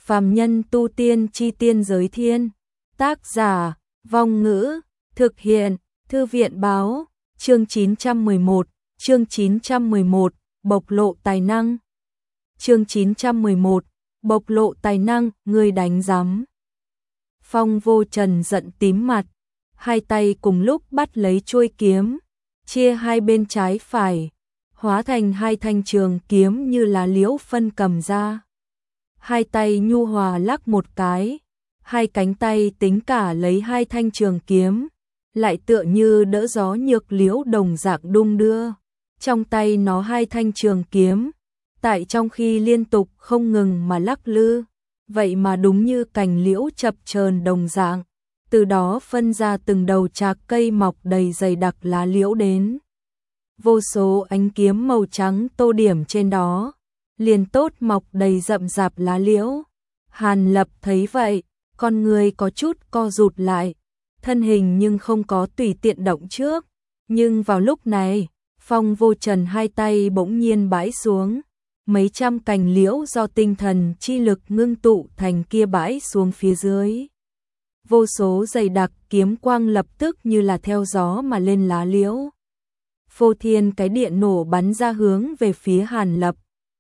Phàm nhân tu tiên chi tiên giới thiên. Tác giả, Vong Ngữ, thực hiện, Thư viện báo, chương 911, bộc lộ tài năng. Chương 911, bộc lộ tài năng, người đánh giám. Phong Vô Trần giận tím mặt, hai tay cùng lúc bắt lấy chuôi kiếm, chia hai bên trái phải, hóa thành hai thanh trường kiếm như là liễu phân cầm ra. Hai tay nhu hòa lắc một cái, hai cánh tay tính cả lấy hai thanh trường kiếm, lại tựa như đỡ gió nhược liễu đồng dạng đung đưa. Trong tay nó hai thanh trường kiếm, tại trong khi liên tục không ngừng mà lắc lư, vậy mà đúng như cành liễu chập chờn đồng dạng, từ đó phân ra từng đầu trạc cây mọc đầy dày đặc lá liễu đến. Vô số ánh kiếm màu trắng tô điểm trên đó, liền tốt mọc đầy rậm rạp lá liễu. Hàn Lập thấy vậy, con người có chút co rụt lại, thân hình nhưng không có tùy tiện động trước. Nhưng vào lúc này, Phong Vô Trần hai tay bỗng nhiên bãi xuống, mấy trăm cành liễu do tinh thần chi lực ngưng tụ thành kia bãi xuống phía dưới. Vô số dày đặc kiếm quang lập tức như là theo gió mà lên lá liễu. Phô thiên cái điện nổ bắn ra hướng về phía Hàn Lập.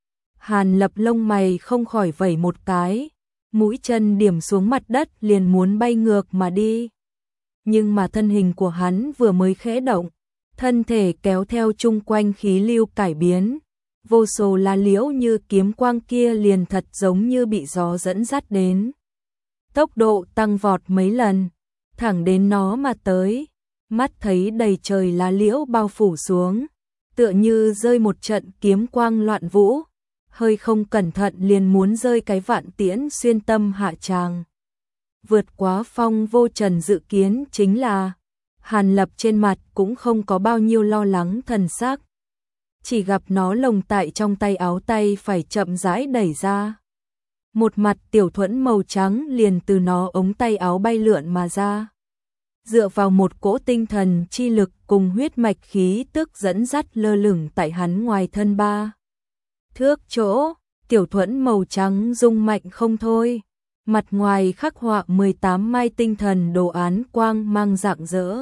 Hàn Lập lông mày không khỏi vẩy một cái, mũi chân điểm xuống mặt đất liền muốn bay ngược mà đi. Nhưng mà thân hình của hắn vừa mới khẽ động, thân thể kéo theo chung quanh khí lưu cải biến, vô số lá liễu như kiếm quang kia liền thật giống như bị gió dẫn dắt đến. Tốc độ tăng vọt mấy lần, thẳng đến nó mà tới, mắt thấy đầy trời lá liễu bao phủ xuống, tựa như rơi một trận kiếm quang loạn vũ, hơi không cẩn thận liền muốn rơi cái vạn tiễn xuyên tâm hạ tràng. Vượt quá Phong Vô Trần dự kiến chính là, Hàn Lập trên mặt cũng không có bao nhiêu lo lắng thần sắc, chỉ gặp nó lồng tại trong tay áo tay phải chậm rãi đẩy ra. Một mặt tiểu thuẫn màu trắng liền từ nó ống tay áo bay lượn mà ra. Dựa vào một cỗ tinh thần chi lực cùng huyết mạch khí tức dẫn dắt lơ lửng tại hắn ngoài thân 3 thước chỗ, tiểu thuẫn màu trắng rung mạnh không thôi. Mặt ngoài khắc họa 18 mai tinh thần đồ án quang mang rạng rỡ,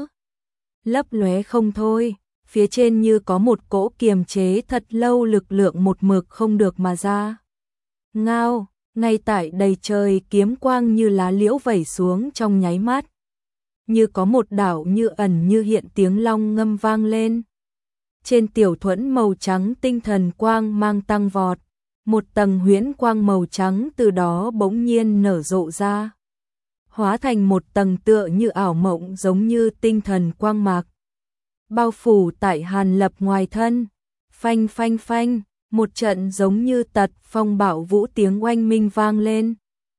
lấp lóe không thôi, phía trên như có một cỗ kiềm chế thật lâu lực lượng một mực không được mà ra. Ngao, ngay tại đầy trời kiếm quang như lá liễu vẩy xuống trong nháy mắt. Như có một đảo như ẩn như hiện tiếng long ngâm vang lên. Trên tiểu thuẫn màu trắng tinh thần quang mang tăng vọt, một tầng huyễn quang màu trắng từ đó bỗng nhiên nở rộ ra, hóa thành một tầng tựa như ảo mộng giống như tinh thần quang mạc, bao phủ tại Hàn Lập ngoài thân. Phanh phanh phanh, một trận giống như tật phong bạo vũ tiếng oanh minh vang lên.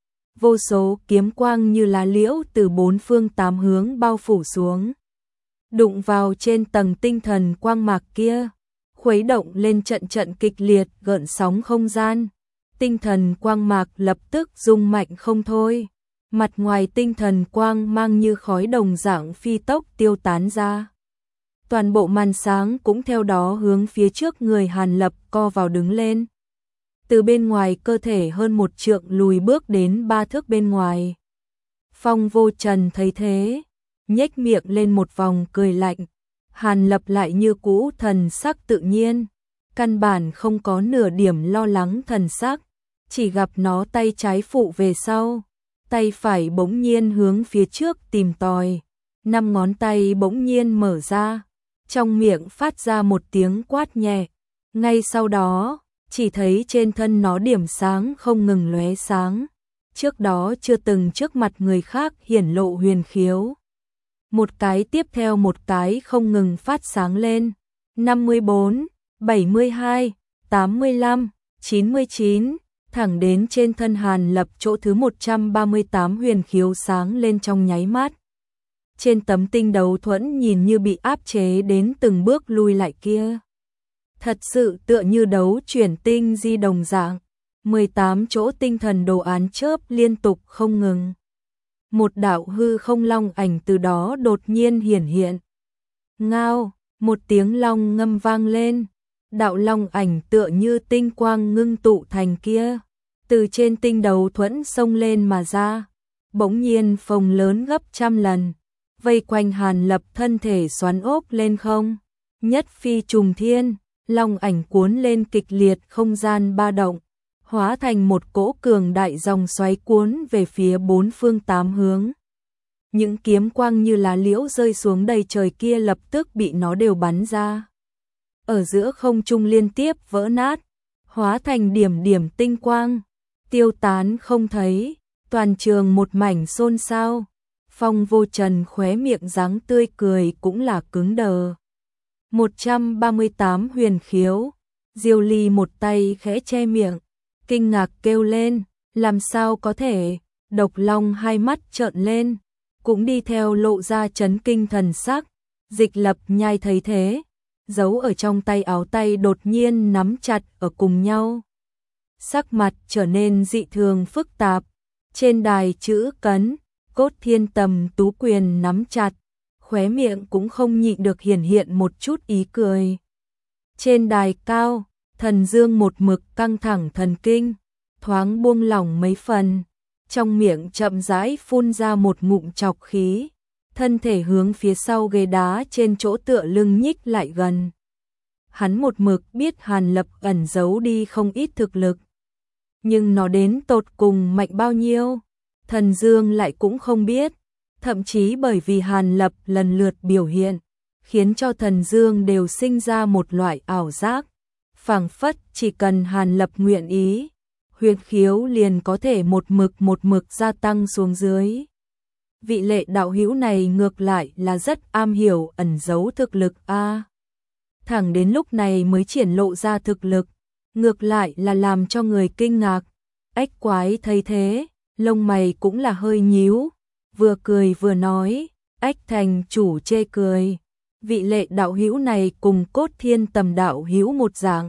Vô số kiếm quang như lá liễu từ bốn phương tám hướng bao phủ xuống, đụng vào trên tầng tinh thần quang mạc kia, khuấy động lên trận trận kịch liệt gợn sóng không gian. Tinh thần quang mạc lập tức rung mạnh không thôi, mặt ngoài tinh thần quang mang như khói đồng dạng phi tốc tiêu tán ra. Toàn bộ màn sáng cũng theo đó hướng phía trước người Hàn Lập co vào đứng lên. Từ bên ngoài cơ thể hơn 1 trượng lùi bước đến 3 thước bên ngoài. Phong Vô Trần thấy thế, nhếch miệng lên một vòng cười lạnh. Hàn Lập lại như cũ thần sắc tự nhiên, căn bản không có nửa điểm lo lắng thần sắc, chỉ gặp nó tay trái phụ về sau, tay phải bỗng nhiên hướng phía trước tìm tòi, 5 ngón tay bỗng nhiên mở ra, trong miệng phát ra một tiếng quát nhẹ. Ngay sau đó, chỉ thấy trên thân nó điểm sáng không ngừng lóe sáng, trước đó chưa từng trước mặt người khác hiển lộ huyền khiếu. Một cái tiếp theo một cái không ngừng phát sáng lên. 54, 72, 85, 99, thẳng đến trên thân Hàn Lập chỗ thứ 138 huyền khiếu sáng lên trong nháy mắt. Trên tấm tinh đấu thuẫn nhìn như bị áp chế đến từng bước lui lại kia, thật sự tựa như đấu chuyển tinh di đồng dạng, 18 chỗ tinh thần đồ án chớp liên tục không ngừng. Một đạo hư không long ảnh từ đó đột nhiên hiển hiện. Ngao, một tiếng long ngâm vang lên, đạo long ảnh tựa như tinh quang ngưng tụ thành kia, từ trên tinh đấu thuẫn xông lên mà ra, bỗng nhiên phồng lớn gấp trăm lần, vây quanh Hàn Lập, thân thể xoắn ốc lên không, nhất phi trùng thiên, long ảnh cuốn lên kịch liệt, không gian ba động, hóa thành một cỗ cường đại dòng xoáy cuốn về phía bốn phương tám hướng. Những kiếm quang như lá liễu rơi xuống đầy trời kia lập tức bị nó đều bắn ra. Ở giữa không trung liên tiếp vỡ nát, hóa thành điểm điểm tinh quang, tiêu tán không thấy, toàn trường một mảnh xôn xao. Phong Vô Trần khóe miệng dáng tươi cười cũng là cứng đờ. 138 huyền khiếu, Diêu Ly một tay khẽ che miệng, kinh ngạc kêu lên, làm sao có thể, Độc Long hai mắt trợn lên, cũng đi theo lộ ra chấn kinh thần sắc. Dịch Lập Nhai thấy thế, giấu ở trong tay áo tay đột nhiên nắm chặt ở cùng nhau. Sắc mặt trở nên dị thường phức tạp, trên đài chữ cấn, Cốt Thiên Tầm Tú quyền nắm chặt, khóe miệng cũng không nhịn được hiển hiện một chút ý cười. Trên đài cao, Thần Dương một mực căng thẳng thần kinh, thoáng buông lỏng mấy phần, trong miệng chậm rãi phun ra một ngụm trọc khí, thân thể hướng phía sau ghế đá trên chỗ tựa lưng nhích lại gần. Hắn một mực biết Hàn Lập ẩn giấu đi không ít thực lực, nhưng nó đến tột cùng mạnh bao nhiêu, Thần Dương lại cũng không biết, thậm chí bởi vì Hàn Lập lần lượt biểu hiện, khiến cho Thần Dương đều sinh ra một loại ảo giác, phảng phất chỉ cần Hàn Lập nguyện ý, huyền khiếu liền có thể một mực gia tăng xuống dưới. Vị Lệ đạo hữu này ngược lại là rất am hiểu ẩn giấu thực lực a. Thẳng đến lúc này mới triển lộ ra thực lực, ngược lại là làm cho người kinh ngạc. Ách Quái thấy thế, lông mày cũng là hơi nhíu, vừa cười vừa nói, Ách thành chủ chê cười, vị Lệ đạo hữu này cùng Cốt Thiên Tầm đạo hữu một dạng,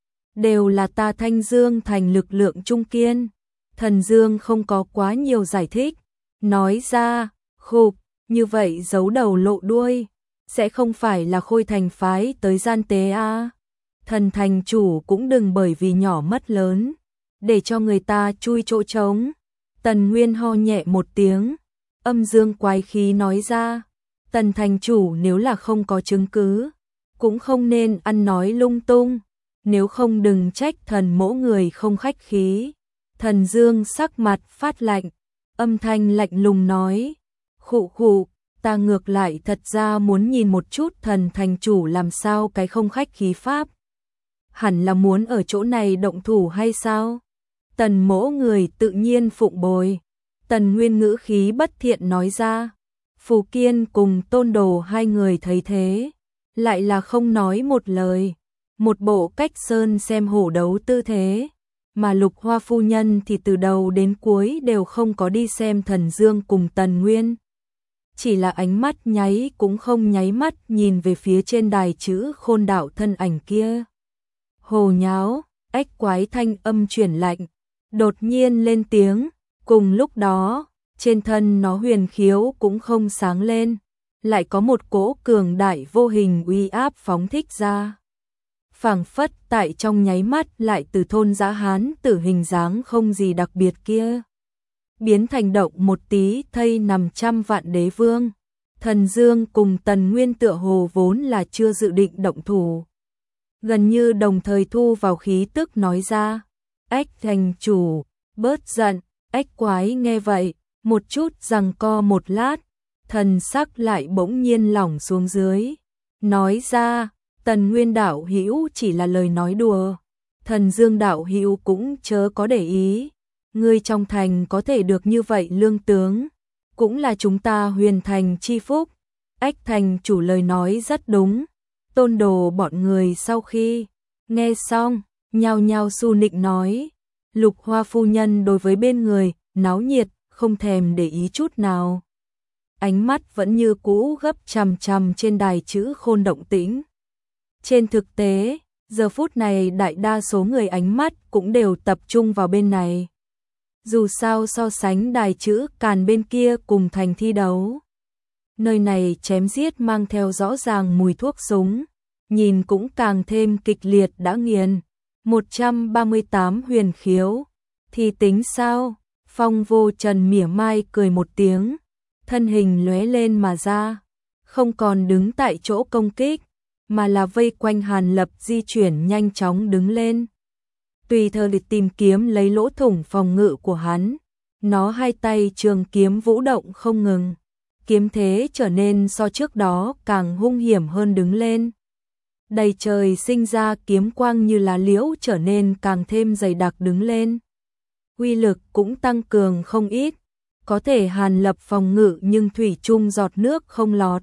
đều là ta Thanh Dương thành lực lượng trung kiên. Thần Dương không có quá nhiều giải thích, nói ra, khục, như vậy giấu đầu lộ đuôi, sẽ không phải là Khôi Thành phái tới gian tế a. Thần thành chủ cũng đừng bởi vì nhỏ mất lớn, để cho người ta chui chỗ trống. Tần Nguyên ho nhẹ một tiếng, âm dương quái khí nói ra, Tần thành chủ nếu là không có chứng cứ, cũng không nên ăn nói lung tung, nếu không đừng trách thần mỗ người không khách khí. Thần Dương sắc mặt phát lạnh, âm thanh lạnh lùng nói, khụ khụ, ta ngược lại thật ra muốn nhìn một chút thần thành chủ làm sao cái không khách khí pháp. Hẳn là muốn ở chỗ này động thủ hay sao? Tần mỗ người tự nhiên phụng bồi. Tần Nguyên ngữ khí bất thiện nói ra. Phù Kiên cùng Tôn Đồ hai người thấy thế, lại là không nói một lời, một bộ cách sơn xem hổ đấu tư thế. Mà Lục Hoa phu nhân thì từ đầu đến cuối đều không có đi xem Thần Dương cùng Tần Nguyên. Chỉ là ánh mắt nháy cũng không nháy mắt nhìn về phía trên đài chữ Khôn đạo thân ảnh kia. Hồ nháo, Ách Quái thanh âm chuyển lạnh, đột nhiên lên tiếng, cùng lúc đó, trên thân nó huyền khiếu cũng không sáng lên, lại có một cỗ cường đại vô hình uy áp phóng thích ra. Phảng phất tại trong nháy mắt lại từ thôn dã hán tử hình dáng không gì đặc biệt kia, biến thành động một tí thây nằm trăm vạn đế vương. Thần Dương cùng Tần Nguyên tựa hồ vốn là chưa dự định động thủ, gần như đồng thời thu vào khí tức nói ra, Ách thành chủ, bớt giận. Ách Quái nghe vậy, một chút giằng co một lát, thần sắc lại bỗng nhiên lỏng xuống dưới, nói ra, Tần Nguyên đạo hữu chỉ là lời nói đùa, Thần Dương đạo hữu cũng chớ có để ý, ngươi trong thành có thể được như vậy lương tướng, cũng là chúng ta Huyền thành chi phúc. Ách thành chủ lời nói rất đúng. Tôn Đồ bọn người sau khi nghe xong, nhao nhao su nịnh nói, Lục Hoa phu nhân đối với bên người náo nhiệt không thèm để ý chút nào, ánh mắt vẫn như cũ gấp chằm chằm trên đài chữ Khôn động tĩnh. Trên thực tế, giờ phút này đại đa số người ánh mắt cũng đều tập trung vào bên này. Dù sao so sánh đài chữ Càn bên kia cùng thành thi đấu, nơi này chém giết mang theo rõ ràng mùi thuốc súng, nhìn cũng càng thêm kịch liệt đã nghiền. 138 huyền khiếu, Thì tính sao? Phong Vô Trần mỉa mai cười một tiếng, thân hình lóe lên mà ra, không còn đứng tại chỗ công kích, mà là vây quanh Hàn Lập di chuyển nhanh chóng đứng lên. Tùy thời để tìm kiếm lấy lỗ thủng phòng ngự của hắn, nó hai tay trường kiếm vũ động không ngừng, kiếm thế trở nên so trước đó càng hung hiểm hơn đứng lên. Đầy trời sinh ra kiếm quang như lá liễu trở nên càng thêm dày đặc đứng lên. Uy lực cũng tăng cường không ít, có thể Hàn Lập phòng ngự nhưng thủy chung giọt nước không lọt.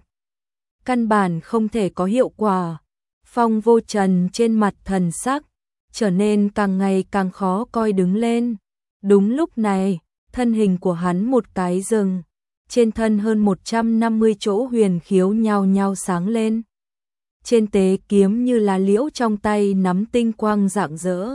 Căn bản không thể có hiệu quả. Phong Vô Trần trên mặt thần sắc trở nên càng ngày càng khó coi đứng lên. Đúng lúc này, thân hình của hắn một cái dừng, trên thân hơn 150 chỗ huyền khiếu nhao nhao sáng lên. Trên tế kiếm như lá liễu trong tay nắm tinh quang rạng rỡ.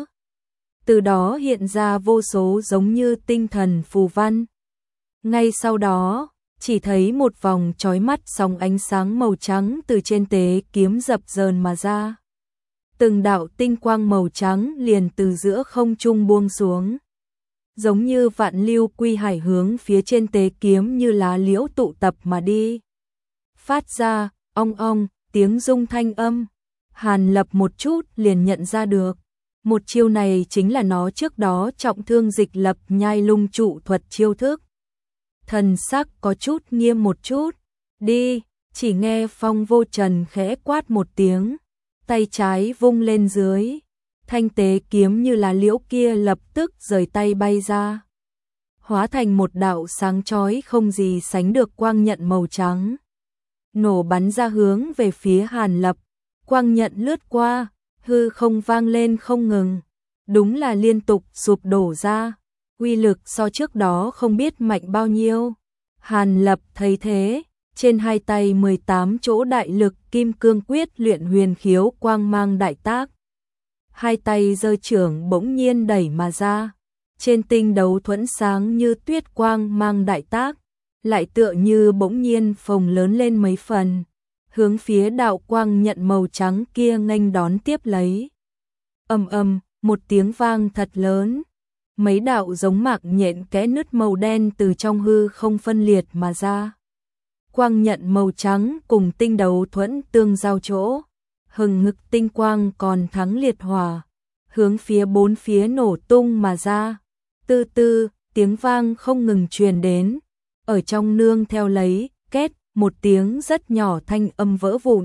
Từ đó hiện ra vô số giống như tinh thần phù văn. Ngay sau đó, chỉ thấy một vòng chói mắt sóng ánh sáng màu trắng từ trên tế kiếm dập dờn mà ra. Từng đạo tinh quang màu trắng liền từ giữa không trung buông xuống. Giống như vạn lưu quy hải hướng phía trên tế kiếm như lá liễu tụ tập mà đi. Phát ra, ong ong, tiếng rung thanh âm. Hàn Lập một chút liền nhận ra được. Một chiêu này chính là nó trước đó trọng thương Dịch Lập nhai lung trụ thuật chiêu thức. Thần sắc có chút nghiêm một chút. Đi, chỉ nghe Phong Vô Trần khẽ quát một tiếng. Tay trái vung lên dưới. Thanh tế kiếm như là liễu kia lập tức rời tay bay ra. Hóa thành một đạo sáng chói không gì sánh được quang nhận màu trắng. Nổ bắn ra hướng về phía Hàn Lập. Quang nhận lướt qua, hư không vang lên không ngừng. Đúng là liên tục sụp đổ ra. Uy lực so trước đó không biết mạnh bao nhiêu. Hàn Lập thấy thế, trên hai tay 18 chỗ đại lực kim cương quyết luyện huyền khiếu quang mang đại tác. Hai tay giơ trưởng bỗng nhiên đẩy mà ra. Trên tinh đấu thuẫn sáng như tuyết quang mang đại tác, lại tựa như bỗng nhiên phồng lớn lên mấy phần, hướng phía đạo quang nhận màu trắng kia nghênh đón tiếp lấy. Ầm ầm, một tiếng vang thật lớn. Mấy đạo giống mạc nhện kẽ nứt màu đen từ trong hư không phân liệt mà ra. Quang nhận màu trắng cùng tinh đấu thuẫn tương giao chỗ, hừng hực tinh quang còn thắng liệt hỏa, hướng phía bốn phía nổ tung mà ra. Từ từ, tiếng vang không ngừng truyền đến, ở trong nương theo lấy, két, một tiếng rất nhỏ thanh âm vỡ vụn.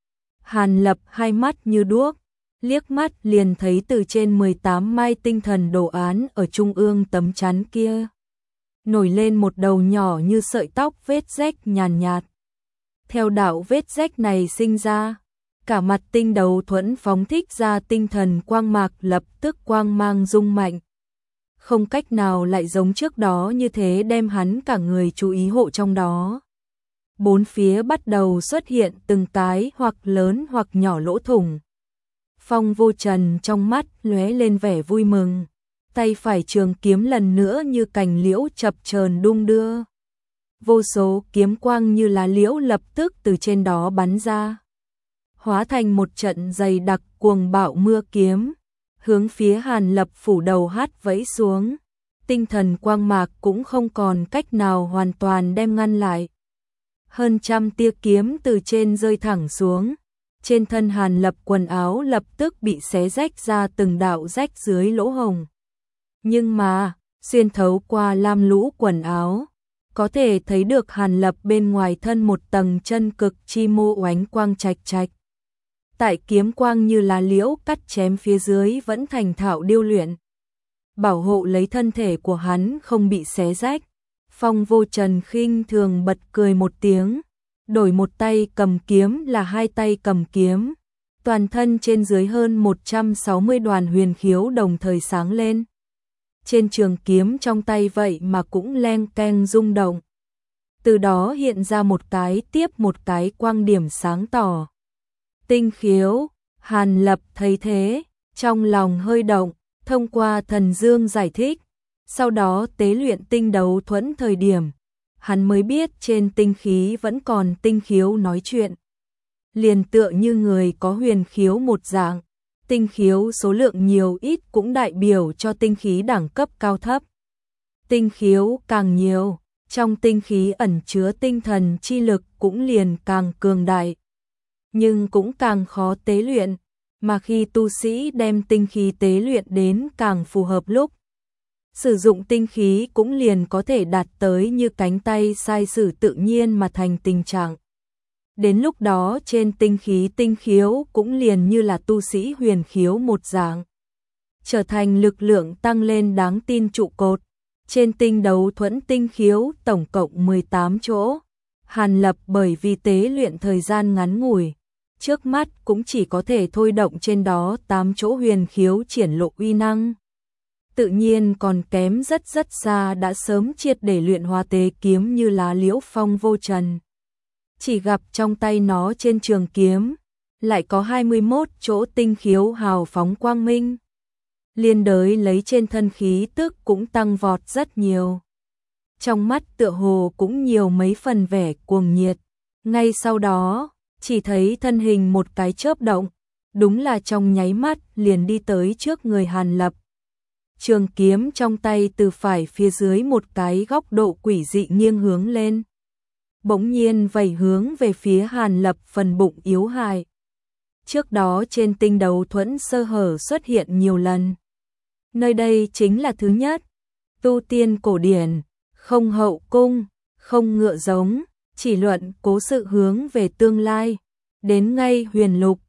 Hàn Lập hai mắt như đuốc, liếc mắt liền thấy từ trên 18 mai tinh thần đồ án ở trung ương tấm chắn kia. Nổi lên một đầu nhỏ như sợi tóc vết rách nhàn nhạt. Theo đạo vết rách này sinh ra, cả mặt tinh đấu thuẫn phóng thích ra tinh thần quang mạc lập tức quang mang rung mạnh. Không cách nào lại giống trước đó như thế đem hắn cả người chú ý hộ trong đó. Bốn phía bắt đầu xuất hiện từng cái hoặc lớn hoặc nhỏ lỗ thủng. Phong Vô Trần trong mắt lóe lên vẻ vui mừng, tay phải trường kiếm lần nữa như cành liễu chập chờn đung đưa. Vô số kiếm quang như lá liễu lập tức từ trên đó bắn ra, hóa thành một trận dày đặc cuồng bạo mưa kiếm, hướng phía Hàn Lập phủ đầu hát vẫy xuống. Tinh thần quang mạc cũng không còn cách nào hoàn toàn đem ngăn lại. Hơn trăm tia kiếm từ trên rơi thẳng xuống. Trên thân Hàn Lập quần áo lập tức bị xé rách ra từng đạo rách dưới lỗ hồng. Nhưng mà, xuyên thấu qua lam lũ quần áo, có thể thấy được Hàn Lập bên ngoài thân một tầng chân cực chi mô oánh quang chạch chạch. Tại kiếm quang như lá liễu cắt chém phía dưới vẫn thành thạo điêu luyện, bảo hộ lấy thân thể của hắn không bị xé rách. Phong Vô Trần khinh thường bật cười một tiếng, đổi một tay cầm kiếm là hai tay cầm kiếm, toàn thân trên dưới hơn 160 đoàn huyền khiếu đồng thời sáng lên. Trên trường kiếm trong tay vậy mà cũng leng keng rung động. Từ đó hiện ra một cái tiếp một cái quang điểm sáng tỏ. Tinh khiếu, Hàn Lập thấy thế, trong lòng hơi động, thông qua thần dương giải thích. Sau đó tế luyện tinh đấu thuẫn thời điểm, hắn mới biết trên tinh khí vẫn còn tinh khiếu nói chuyện. Liền tựa như người có huyền khiếu một dạng, Tinh khiếu số lượng nhiều ít cũng đại biểu cho tinh khí đẳng cấp cao thấp. Tinh khiếu càng nhiều, trong tinh khí ẩn chứa tinh thần chi lực cũng liền càng cường đại, nhưng cũng càng khó tế luyện, mà khi tu sĩ đem tinh khí tế luyện đến càng phù hợp lúc, sử dụng tinh khí cũng liền có thể đạt tới như cánh tay sai sử tự nhiên mà thành tình trạng. Đến lúc đó trên tinh khí tinh khiếu cũng liền như là tu sĩ huyền khiếu một dạng, trở thành lực lượng tăng lên đáng tin trụ cột. Trên tinh đấu thuẫn tinh khiếu tổng cộng 18 chỗ, Hàn Lập bởi vì tế luyện thời gian ngắn ngủi, trước mắt cũng chỉ có thể thôi động trên đó 8 chỗ huyền khiếu triển lộ uy năng. Tự nhiên còn kém rất rất xa đã sớm triệt để luyện hóa tế kiếm như lá liễu phong vô trần. Chỉ gặp trong tay nó trên trường kiếm, lại có 21 chỗ tinh khiếu hào phóng quang minh. Liên đới lấy trên thân khí tức cũng tăng vọt rất nhiều. Trong mắt tựa hồ cũng nhiều mấy phần vẻ cuồng nhiệt. Ngay sau đó, chỉ thấy thân hình một cái chớp động, đúng là trong nháy mắt liền đi tới trước người Hàn Lập. Trường kiếm trong tay từ phải phía dưới một cái góc độ quỷ dị nghiêng hướng lên. Bỗng nhiên vẩy hướng về phía Hàn Lập phần bụng yếu hại. Trước đó trên tinh đấu thuẫn sơ hở xuất hiện nhiều lần. Nơi đây chính là thứ nhất, tu tiên cổ điển, không hậu cung, không ngựa giống, chỉ luận cố sự hướng về tương lai. Đến ngay huyền lục,